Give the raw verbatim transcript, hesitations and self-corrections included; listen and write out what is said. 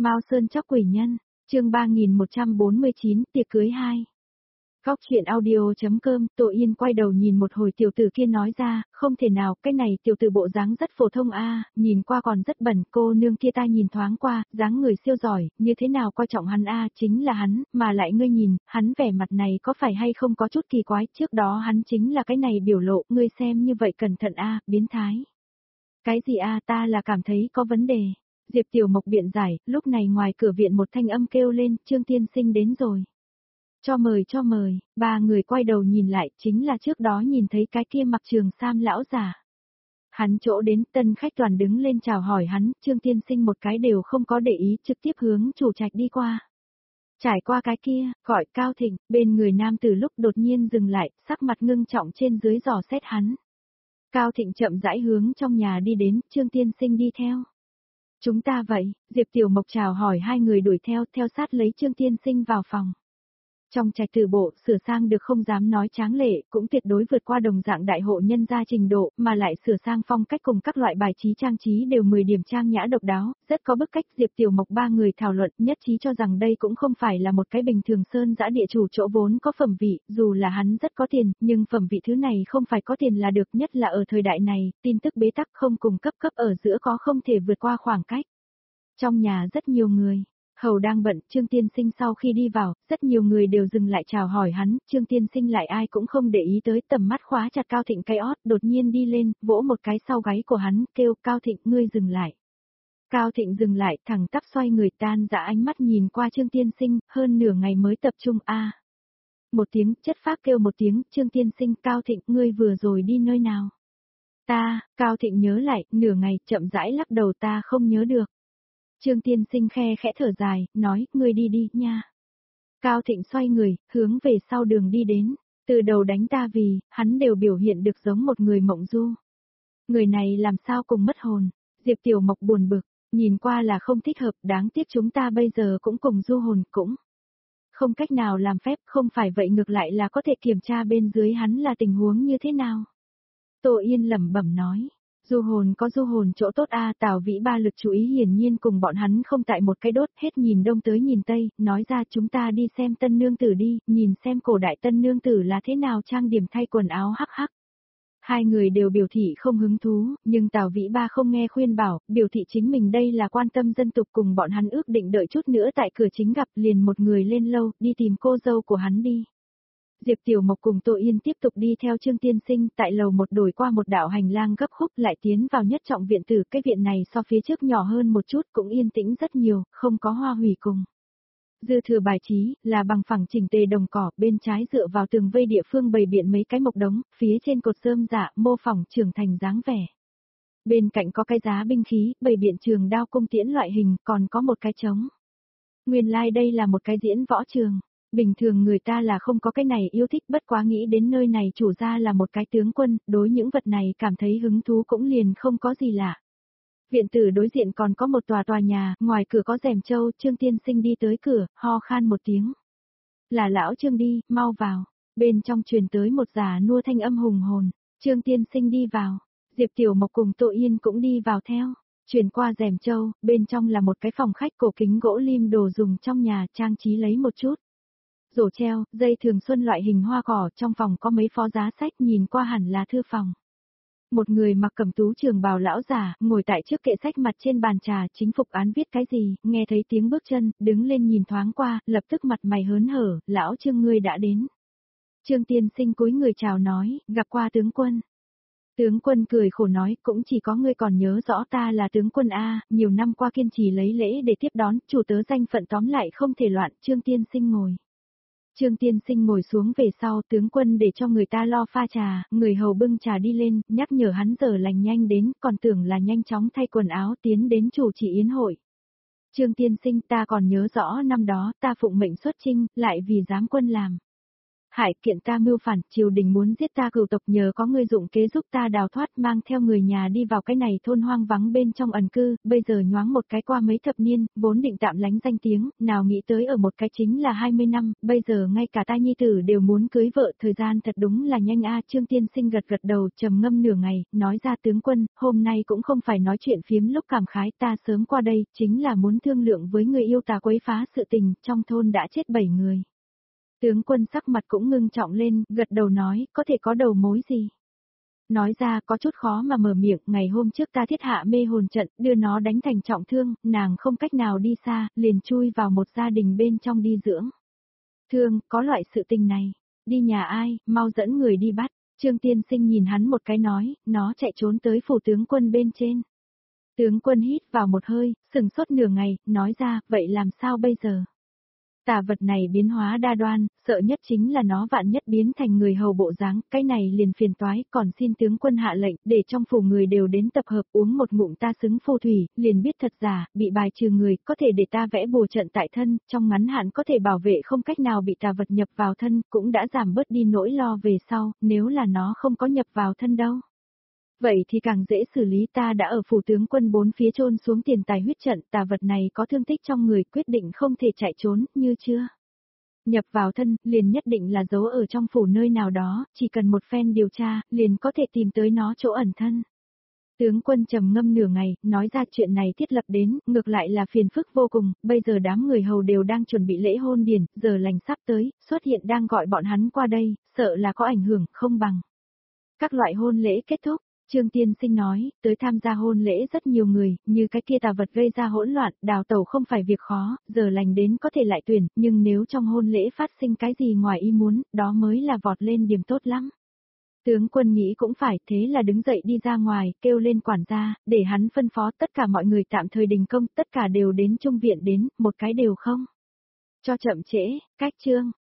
Mao Sơn chóc quỷ nhân, chương ba nghìn một trăm bốn mươi chín, tiệc cưới hai. Góc chuyện audio.com, Tô Yên quay đầu nhìn một hồi tiểu tử kia nói ra, không thể nào, cái này tiểu tử bộ dáng rất phổ thông a, nhìn qua còn rất bẩn, cô nương kia ta nhìn thoáng qua, dáng người siêu giỏi, như thế nào coi trọng hắn a, chính là hắn, mà lại ngươi nhìn, hắn vẻ mặt này có phải hay không có chút kỳ quái, trước đó hắn chính là cái này biểu lộ, ngươi xem như vậy cẩn thận a, biến thái. Cái gì a, ta là cảm thấy có vấn đề. Diệp Tiểu Mộc biện giải, lúc này ngoài cửa viện một thanh âm kêu lên, Trương tiên sinh đến rồi. Cho mời cho mời, ba người quay đầu nhìn lại, chính là trước đó nhìn thấy cái kia mặc trường sam lão già. Hắn chỗ đến, tân khách toàn đứng lên chào hỏi hắn, Trương tiên sinh một cái đều không có để ý, trực tiếp hướng chủ trạch đi qua. Trải qua cái kia, gọi Cao Thịnh, bên người nam từ lúc đột nhiên dừng lại, sắc mặt ngưng trọng trên dưới dò xét hắn. Cao Thịnh chậm rãi hướng trong nhà đi đến, Trương tiên sinh đi theo. Chúng ta vậy, Diệp Tiểu Mộc chào hỏi hai người đuổi theo, theo sát lấy Trương tiên sinh vào phòng. Trong trạch tử bộ, sửa sang được không dám nói tráng lệ, cũng tuyệt đối vượt qua đồng dạng đại hộ nhân gia trình độ, mà lại sửa sang phong cách cùng các loại bài trí trang trí đều mười điểm trang nhã độc đáo, rất có bức cách. Diệp Tiểu Mộc ba người thảo luận, nhất trí cho rằng đây cũng không phải là một cái bình thường sơn dã địa chủ chỗ vốn có phẩm vị, dù là hắn rất có tiền, nhưng phẩm vị thứ này không phải có tiền là được, nhất là ở thời đại này, tin tức bế tắc không cùng cấp cấp ở giữa có không thể vượt qua khoảng cách. Trong nhà rất nhiều người. Hầu đang bận, Trương tiên sinh sau khi đi vào, rất nhiều người đều dừng lại chào hỏi hắn, Trương tiên sinh lại ai cũng không để ý tới, tầm mắt khóa chặt Cao Thịnh cái ót, đột nhiên đi lên, vỗ một cái sau gáy của hắn, kêu Cao Thịnh ngươi dừng lại. Cao Thịnh dừng lại, thẳng tắp xoay người tan dã ánh mắt nhìn qua Trương tiên sinh, hơn nửa ngày mới tập trung a. Một tiếng, chất phác kêu một tiếng, Trương tiên sinh, Cao Thịnh, ngươi vừa rồi đi nơi nào? Ta, Cao Thịnh nhớ lại, nửa ngày, chậm rãi lắc đầu ta không nhớ được. Trương tiên sinh khe khẽ thở dài, nói, ngươi đi đi, nha. Cao Thịnh xoay người, hướng về sau đường đi đến, từ đầu đánh ta vì, hắn đều biểu hiện được giống một người mộng du. Người này làm sao cùng mất hồn, Diệp Tiểu Mộc buồn bực, nhìn qua là không thích hợp, đáng tiếc chúng ta bây giờ cũng cùng du hồn, cũng không cách nào làm phép, không phải vậy ngược lại là có thể kiểm tra bên dưới hắn là tình huống như thế nào. Tô Yên lẩm bẩm nói. Du hồn có du hồn chỗ tốt a, Tào Vĩ ba lực chú ý hiển nhiên cùng bọn hắn không tại một cái đốt, hết nhìn đông tới nhìn tây, nói ra chúng ta đi xem tân nương tử đi, nhìn xem cổ đại tân nương tử là thế nào trang điểm thay quần áo hắc hắc. Hai người đều biểu thị không hứng thú, nhưng Tào Vĩ ba không nghe khuyên bảo, biểu thị chính mình đây là quan tâm dân tục cùng bọn hắn ước định đợi chút nữa tại cửa chính gặp liền một người lên lâu, đi tìm cô dâu của hắn đi. Diệp Tiểu Mộc cùng Tô Yên tiếp tục đi theo Trương tiên sinh tại lầu một đổi qua một đạo hành lang gấp khúc lại tiến vào nhất trọng viện tử, cái viện này so phía trước nhỏ hơn một chút cũng yên tĩnh rất nhiều, không có hoa hủy cùng. Dư thừa bài trí, là bằng phẳng chỉnh tề đồng cỏ, bên trái dựa vào tường vây địa phương bày biện mấy cái mộc đống, phía trên cột rơm dạ, mô phỏng trưởng thành dáng vẻ. Bên cạnh có cái giá binh khí, bày biện trường đao cung tiễn loại hình, còn có một cái trống. Nguyên lai like đây là một cái diễn võ trường. Bình thường người ta là không có cái này yêu thích, bất quá nghĩ đến nơi này chủ ra là một cái tướng quân, đối những vật này cảm thấy hứng thú cũng liền không có gì lạ. Viện tử đối diện còn có một tòa tòa nhà, ngoài cửa có rèm châu, Trương tiên sinh đi tới cửa, ho khan một tiếng. Là lão Trương đi, mau vào. Bên trong truyền tới một già nua thanh âm hùng hồn, Trương tiên sinh đi vào. Diệp Tiểu Mộc cùng Tô Yên cũng đi vào theo. Chuyển qua rèm châu, bên trong là một cái phòng khách cổ kính gỗ lim đồ dùng trong nhà, trang trí lấy một chút. Rổ treo, dây thường xuân loại hình hoa cỏ, trong phòng có mấy phó giá sách nhìn qua hẳn là thư phòng. Một người mặc cẩm tú trường bào lão già, ngồi tại trước kệ sách mặt trên bàn trà, chính phục án viết cái gì, nghe thấy tiếng bước chân, đứng lên nhìn thoáng qua, lập tức mặt mày hớn hở, lão Trương ngươi đã đến. Trương tiên sinh cúi người chào nói, gặp qua tướng quân. Tướng quân cười khổ nói, cũng chỉ có ngươi còn nhớ rõ ta là tướng quân A, nhiều năm qua kiên trì lấy lễ để tiếp đón, chủ tớ danh phận tóm lại không thể loạn, Trương tiên sinh ngồi. Trương tiên sinh ngồi xuống về sau, tướng quân để cho người ta lo pha trà, người hầu bưng trà đi lên, nhắc nhở hắn giờ lành nhanh đến, còn tưởng là nhanh chóng thay quần áo tiến đến chủ trì yến hội. Trương tiên sinh ta còn nhớ rõ năm đó ta phụng mệnh xuất chinh, lại vì giám quân làm. Hại kiện ta mưu phản, triều đình muốn giết ta cửu tộc, nhờ có ngươi dụng kế giúp ta đào thoát, mang theo người nhà đi vào cái này thôn hoang vắng bên trong ẩn cư, bây giờ nhoáng một cái qua mấy thập niên, vốn định tạm lánh danh tiếng, nào nghĩ tới ở một cái chính là hai mươi năm, bây giờ ngay cả tai nhi tử đều muốn cưới vợ, thời gian thật đúng là nhanh a. Trương Tiên Sinh gật gật đầu, trầm ngâm nửa ngày, nói ra tướng quân, hôm nay cũng không phải nói chuyện phiếm lúc cảm khái, ta sớm qua đây, chính là muốn thương lượng với người yêu tà quấy phá sự tình, trong thôn đã chết bảy người. Tướng quân sắc mặt cũng ngưng trọng lên, gật đầu nói, có thể có đầu mối gì? Nói ra có chút khó mà mở miệng, ngày hôm trước ta thiết hạ mê hồn trận, đưa nó đánh thành trọng thương, nàng không cách nào đi xa, liền chui vào một gia đình bên trong đi dưỡng. Thương, có loại sự tình này, đi nhà ai, mau dẫn người đi bắt. Trương Tiên Sinh nhìn hắn một cái nói, nó chạy trốn tới phủ tướng quân bên trên. Tướng quân hít vào một hơi, sừng sốt nửa ngày, nói ra, vậy làm sao bây giờ? Tà vật này biến hóa đa đoan, sợ nhất chính là nó vạn nhất biến thành người hầu bộ dáng, cái này liền phiền toái, còn xin tướng quân hạ lệnh, để trong phủ người đều đến tập hợp uống một ngụm ta xứng phù thủy, liền biết thật giả, bị bài trừ người, có thể để ta vẽ bùa trận tại thân, trong ngắn hạn có thể bảo vệ không cách nào bị tà vật nhập vào thân, cũng đã giảm bớt đi nỗi lo về sau, nếu là nó không có nhập vào thân đâu. Vậy thì càng dễ xử lý, ta đã ở phủ tướng quân bốn phía chôn xuống tiền tài huyết trận, tà vật này có thương tích trong người, quyết định không thể chạy trốn, như chưa. Nhập vào thân, liền nhất định là giấu ở trong phủ nơi nào đó, chỉ cần một phen điều tra, liền có thể tìm tới nó chỗ ẩn thân. Tướng quân trầm ngâm nửa ngày, nói ra chuyện này thiết lập đến, ngược lại là phiền phức vô cùng, bây giờ đám người hầu đều đang chuẩn bị lễ hôn điển, giờ lành sắp tới, xuất hiện đang gọi bọn hắn qua đây, sợ là có ảnh hưởng, không bằng. Các loại hôn lễ kết thúc. Trương Tiên Sinh nói, tới tham gia hôn lễ rất nhiều người, như cái kia tà vật gây ra hỗn loạn, đào tẩu không phải việc khó, giờ lành đến có thể lại tuyển, nhưng nếu trong hôn lễ phát sinh cái gì ngoài ý muốn, đó mới là vọt lên điểm tốt lắm. Tướng quân nghĩ cũng phải, thế là đứng dậy đi ra ngoài, kêu lên quản gia, để hắn phân phó tất cả mọi người tạm thời đình công, tất cả đều đến trung viện đến, một cái đều không. Cho chậm trễ, cách chương.